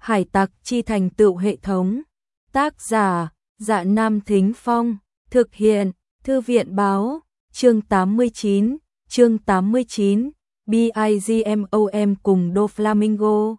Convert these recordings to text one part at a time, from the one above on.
Hải tặc chi thành tựu hệ thống. Tác giả: Dạ Nam Thính Phong. Thực hiện: Thư viện báo. Chương 89. BIGMOM cùng Doflamingo.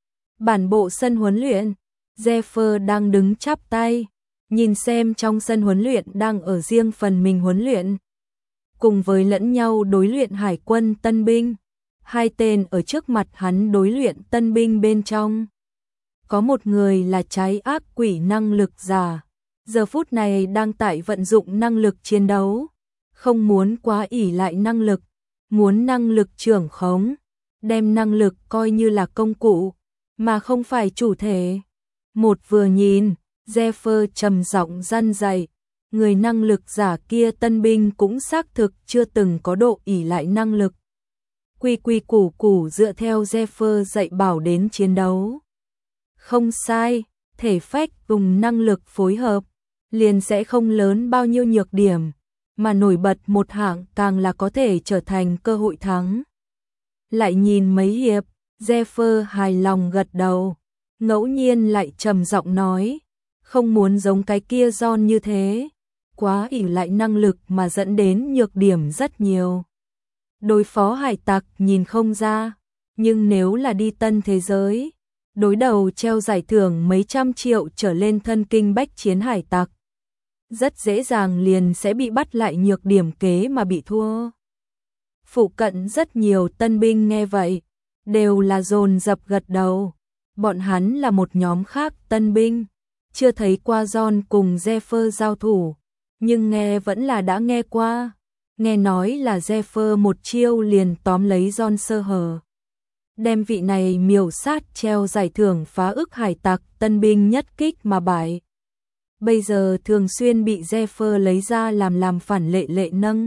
Bản bộ sân huấn luyện. Zephyr đang đứng chắp tay, nhìn xem trong sân huấn luyện đang ở riêng phần mình huấn luyện, cùng với lẫn nhau đối luyện hải quân tân binh. Hai tên ở trước mặt hắn đối luyện tân binh bên trong, có một người là trái ác quỷ năng lực giả, giờ phút này đang tại vận dụng năng lực chiến đấu, không muốn quá ỷ lại năng lực, muốn năng lực trưởng khống, đem năng lực coi như là công cụ, mà không phải chủ thể. Một vừa nhìn, Zephyr trầm giọng răn dạy, người năng lực giả kia tân binh cũng xác thực chưa từng có độ ỷ lại năng lực. Quy quy củ củ dựa theo Zephyr dạy bảo đến chiến đấu. Không sai, thể phách cùng năng lực phối hợp, liền sẽ không lớn bao nhiêu nhược điểm, mà nổi bật một hạng càng là có thể trở thành cơ hội thắng. Lại nhìn mấy hiệp, Zephyr hài lòng gật đầu, ngẫu nhiên lại trầm giọng nói, không muốn giống cái kia John như thế, quá ỷ lại năng lực mà dẫn đến nhược điểm rất nhiều. Đối phó hải tặc nhìn không ra, nhưng nếu là đi tân thế giới, đối đầu treo giải thưởng mấy trăm triệu trở lên thân kinh bách chiến hải tặc, rất dễ dàng liền sẽ bị bắt lại nhược điểm kế mà bị thua. Phụ cận rất nhiều tân binh nghe vậy, đều là dồn dập gật đầu. Bọn hắn là một nhóm khác tân binh, chưa thấy qua John cùng Zephyr giao thủ, nhưng nghe vẫn là đã nghe qua. Nghe nói là Zephyr một chiêu liền tóm lấy John sơ hở, đem vị này miểu sát treo giải thưởng phá ức hải tặc tân binh nhất kích mà bại. Bây giờ thường xuyên bị Zephyr lấy ra làm phản lệ nâng.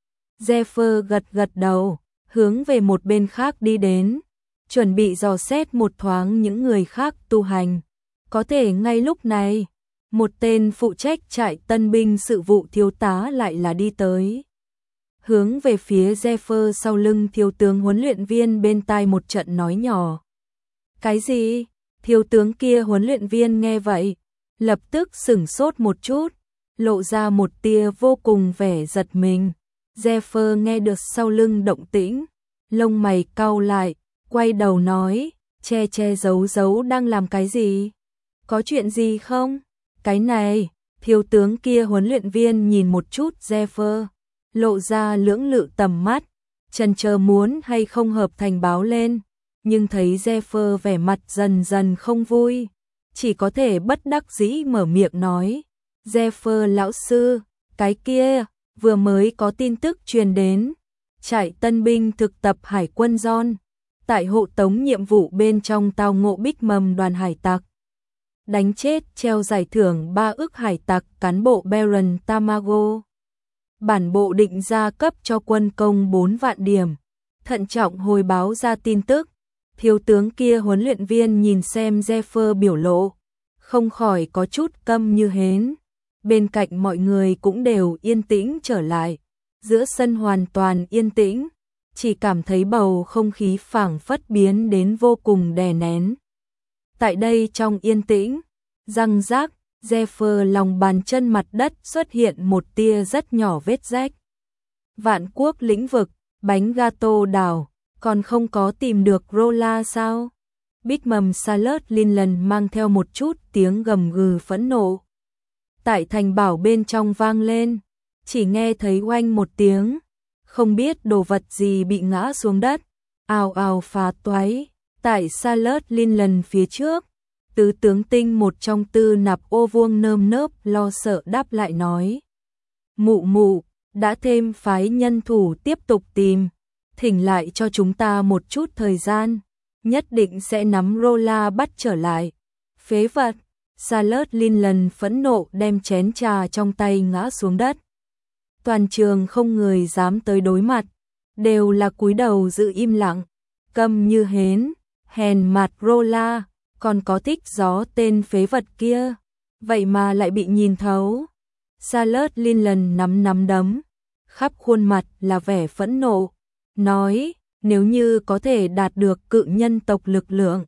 Zephyr gật đầu, hướng về một bên khác đi đến, chuẩn bị dò xét một thoáng những người khác tu hành. Có thể ngay lúc này, một tên phụ trách trại tân binh sự vụ thiếu tá lại là đi tới. Hướng về phía Zephyr sau lưng thiếu tướng huấn luyện viên bên tai một trận nói nhỏ. Cái gì? Thiếu tướng kia huấn luyện viên nghe vậy, lập tức sửng sốt một chút, lộ ra một tia vô cùng vẻ giật mình. Zephyr nghe được sau lưng động tĩnh, lông mày cau lại, quay đầu nói, che giấu đang làm cái gì? Có chuyện gì không? Cái này, thiếu tướng kia huấn luyện viên nhìn một chút Zephyr, lộ ra lưỡng lự tầm mắt, chần chờ muốn hay không hợp thành báo lên, nhưng thấy Zephyr vẻ mặt dần dần không vui, chỉ có thể bất đắc dĩ mở miệng nói, Zephyr lão sư, cái kia, vừa mới có tin tức truyền đến, trại tân binh thực tập hải quân John, tại hộ tống nhiệm vụ bên trong tao ngộ Bích Mầm đoàn hải tặc, đánh chết treo giải thưởng 3 ức hải tặc cán bộ Baron Tamago. Bản bộ định ra cấp cho quân công 4 vạn điểm, thận trọng hồi báo ra tin tức. Thiếu tướng kia huấn luyện viên nhìn xem Zephyr biểu lộ, không khỏi có chút câm như hến. Bên cạnh mọi người cũng đều yên tĩnh trở lại, giữa sân hoàn toàn yên tĩnh, chỉ cảm thấy bầu không khí phảng phất biến đến vô cùng đè nén. Tại đây trong yên tĩnh, răng rác, Zephyr lòng bàn chân mặt đất xuất hiện một tia rất nhỏ vết rách. Vạn quốc lĩnh vực, bánh gato đảo, còn không có tìm được Rolla sao? Bích Mầm Salad Linland mang theo một chút tiếng gầm gừ phẫn nộ. Tại thành bảo bên trong vang lên, chỉ nghe thấy oanh một tiếng, không biết đồ vật gì bị ngã xuống đất, ào ào phá toái. Tại Salad Linland phía trước, tứ tướng tinh một trong tư nạp ô vuông nơm nớp lo sợ đáp lại nói. Mụ, đã thêm phái nhân thủ tiếp tục tìm, thỉnh lại cho chúng ta một chút thời gian, nhất định sẽ nắm Rolla bắt trở lại. Phế vật, Salad Linland phẫn nộ đem chén trà trong tay ngã xuống đất. Toàn trường không người dám tới đối mặt, đều là cúi đầu giữ im lặng, câm như hến, hèn mặt Rolla, còn có thích gió tên phế vật kia, vậy mà lại bị nhìn thấu. Salad Linland nắm đấm, khắp khuôn mặt là vẻ phẫn nộ, nói, nếu như có thể đạt được cự nhân tộc lực lượng,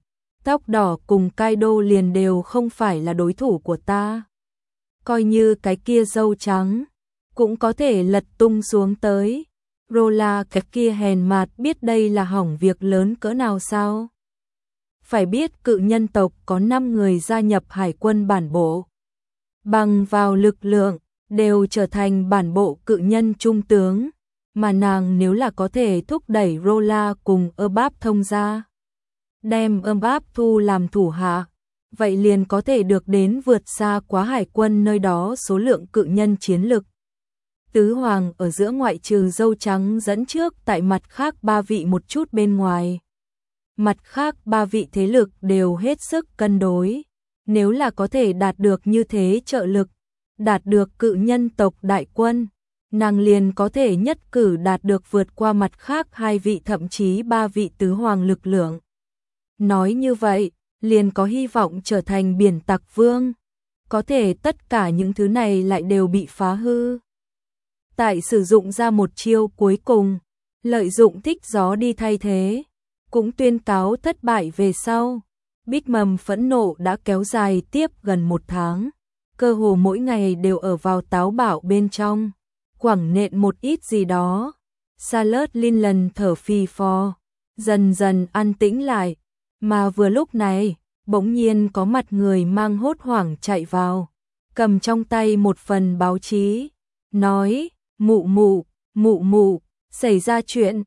Tóc đỏ cùng Kaido liền đều không phải là đối thủ của ta. Coi như cái kia râu trắng, cũng có thể lật tung xuống tới. Rolla cái kia hèn mạt biết đây là hỏng việc lớn cỡ nào sao? Phải biết cự nhân tộc có 5 người gia nhập hải quân bản bộ. Bằng vào lực lượng, đều trở thành bản bộ cự nhân trung tướng. Mà nàng nếu là có thể thúc đẩy Rolla cùng Usopp thông gia, đem Usopp thu làm thủ hạ, vậy liền có thể được đến vượt xa quá hải quân nơi đó số lượng cự nhân chiến lực. Tứ hoàng ở giữa ngoại trừ dâu trắng dẫn trước tại mặt khác 3 vị một chút bên ngoài. Mặt khác 3 vị thế lực đều hết sức cân đối. Nếu là có thể đạt được như thế trợ lực, đạt được cự nhân tộc đại quân, nàng liền có thể nhất cử đạt được vượt qua mặt khác 2 vị thậm chí 3 vị tứ hoàng lực lượng. Nói như vậy, liền có hy vọng trở thành biển tặc vương. Có thể tất cả những thứ này lại đều bị phá hư. Tại sử dụng ra một chiêu cuối cùng, lợi dụng thích gió đi thay thế, cũng tuyên cáo thất bại về sau. Big Mom phẫn nộ đã kéo dài tiếp gần 1 tháng, cơ hồ mỗi ngày đều ở vào táo bạo bên trong, quẳng nện một ít gì đó. Charlotte Lin lần thở phì phò, dần dần an tĩnh lại, mà vừa lúc này, bỗng nhiên có mặt người mang hốt hoảng chạy vào, cầm trong tay một phần báo chí, nói: mụ mụ, xảy ra chuyện,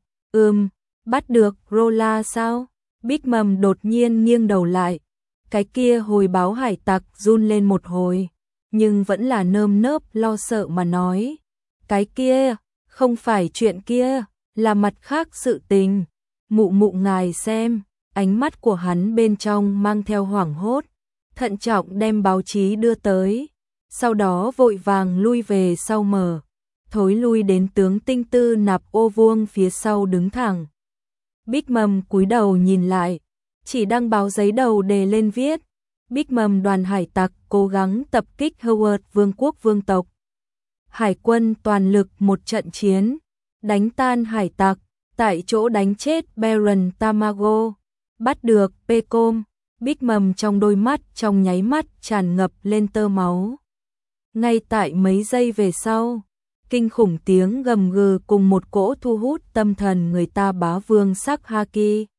bắt được Rolla sao? Big Mom đột nhiên nghiêng đầu lại, cái kia hồi báo hải tặc run lên một hồi, nhưng vẫn là nơm nớp lo sợ mà nói: cái kia, không phải chuyện kia, là mặt khác sự tình. Mụ ngài xem, ánh mắt của hắn bên trong mang theo hoảng hốt, thận trọng đem báo chí đưa tới, sau đó vội vàng lui về sau mở, thối lui đến tướng tinh tư nạp ô vuông phía sau đứng thẳng. Big Mom cúi đầu nhìn lại, chỉ đăng báo giấy đầu đề lên viết: Big Mom đoàn hải tặc cố gắng tập kích Howard vương quốc vương tộc. Hải quân toàn lực một trận chiến, đánh tan hải tặc, tại chỗ đánh chết Baron Tamago, bắt được Pecom. Big Mom trong đôi mắt trong nháy mắt tràn ngập lên tơ máu. Ngay tại mấy giây về sau, kinh khủng tiếng gầm gừ cùng một cỗ thu hút tâm thần người ta bá vương sắc haki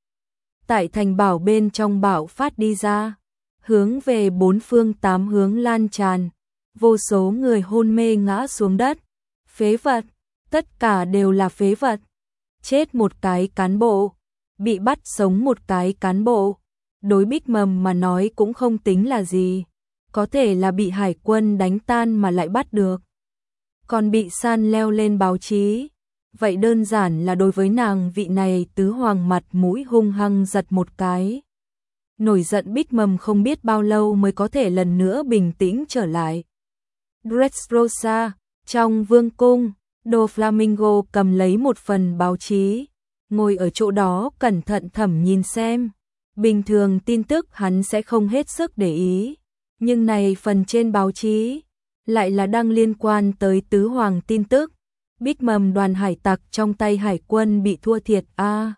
tại thành bảo bên trong bạo phát đi ra, hướng về 4 phương 8 hướng lan tràn, vô số người hôn mê ngã xuống đất. Phế vật, tất cả đều là phế vật. Chết một cái cán bộ, bị bắt sống một cái cán bộ, đối Big Mom mà nói cũng không tính là gì, có thể là bị hải quân đánh tan mà lại bắt được, còn bị san leo lên báo chí, vậy đơn giản là đối với nàng vị này tứ hoàng mặt mũi hung hăng giật một cái. Nổi giận Big Mom không biết bao lâu mới có thể lần nữa bình tĩnh trở lại. Dressrosa, trong vương cung, Doflamingo cầm lấy một phần báo chí, ngồi ở chỗ đó cẩn thận thẩm nhìn xem. Bình thường tin tức hắn sẽ không hết sức để ý, nhưng này phần trên báo chí lại là đăng liên quan tới tứ hoàng tin tức. Big Mom đoàn hải tặc trong tay hải quân bị thua thiệt a.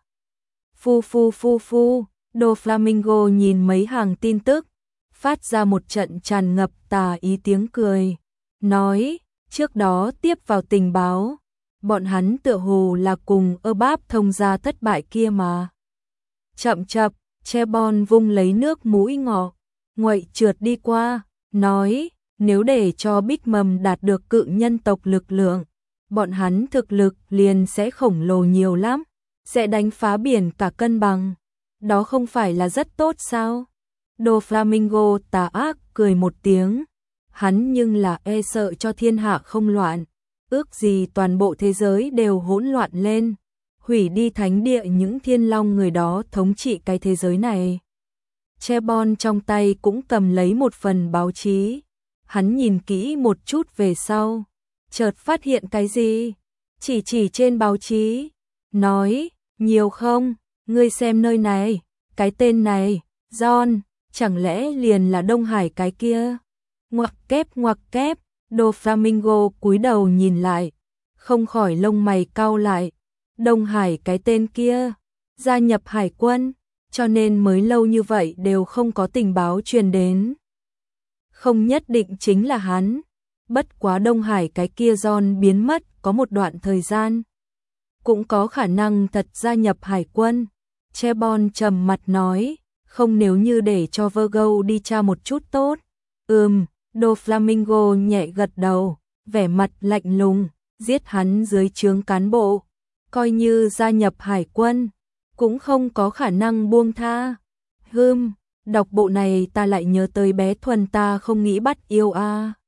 Phu, Doflamingo nhìn mấy hàng tin tức, phát ra một trận tràn ngập tà ý tiếng cười, nói: trước đó tiếp vào tình báo, bọn hắn tựa hồ là cùng Usopp thông gia thất bại kia mà. Chậm chập, Chebon vung lấy nước mũi ngọ, nguậy trượt đi qua, nói: nếu để cho Big Mom đạt được cự nhân tộc lực lượng, bọn hắn thực lực liền sẽ khổng lồ nhiều lắm, sẽ đánh phá biển cả cân bằng. Đó không phải là rất tốt sao? Doflamingo tà ác cười một tiếng, hắn nhưng là e sợ cho thiên hạ không loạn, ước gì toàn bộ thế giới đều hỗn loạn lên, hủy đi thánh địa những thiên long người đó thống trị cái thế giới này. Chebon trong tay cũng cầm lấy một phần báo chí, hắn nhìn kỹ một chút về sau, chợt phát hiện cái gì, chỉ trên báo chí, nói: nhiều không, ngươi xem nơi này, cái tên này, John, chẳng lẽ liền là Đông Hải cái kia? Ngoặc kép, Doflamingo cúi đầu nhìn lại, không khỏi lông mày cau lại. Đông Hải cái tên kia, gia nhập hải quân, cho nên mới lâu như vậy đều không có tình báo truyền đến. Không nhất định chính là hắn, bất quá Đông Hải cái kia John biến mất có một đoạn thời gian. Cũng có khả năng thật gia nhập hải quân. Chebon trầm mặt nói, không nếu như để cho Virgo đi tra một chút tốt. Doflamingo nhẹ gật đầu, vẻ mặt lạnh lùng, giết hắn dưới trướng cán bộ, coi như gia nhập hải quân, cũng không có khả năng buông tha. Đọc bộ này ta lại nhớ tới bé Thuần ta không nghĩ bắt yêu a.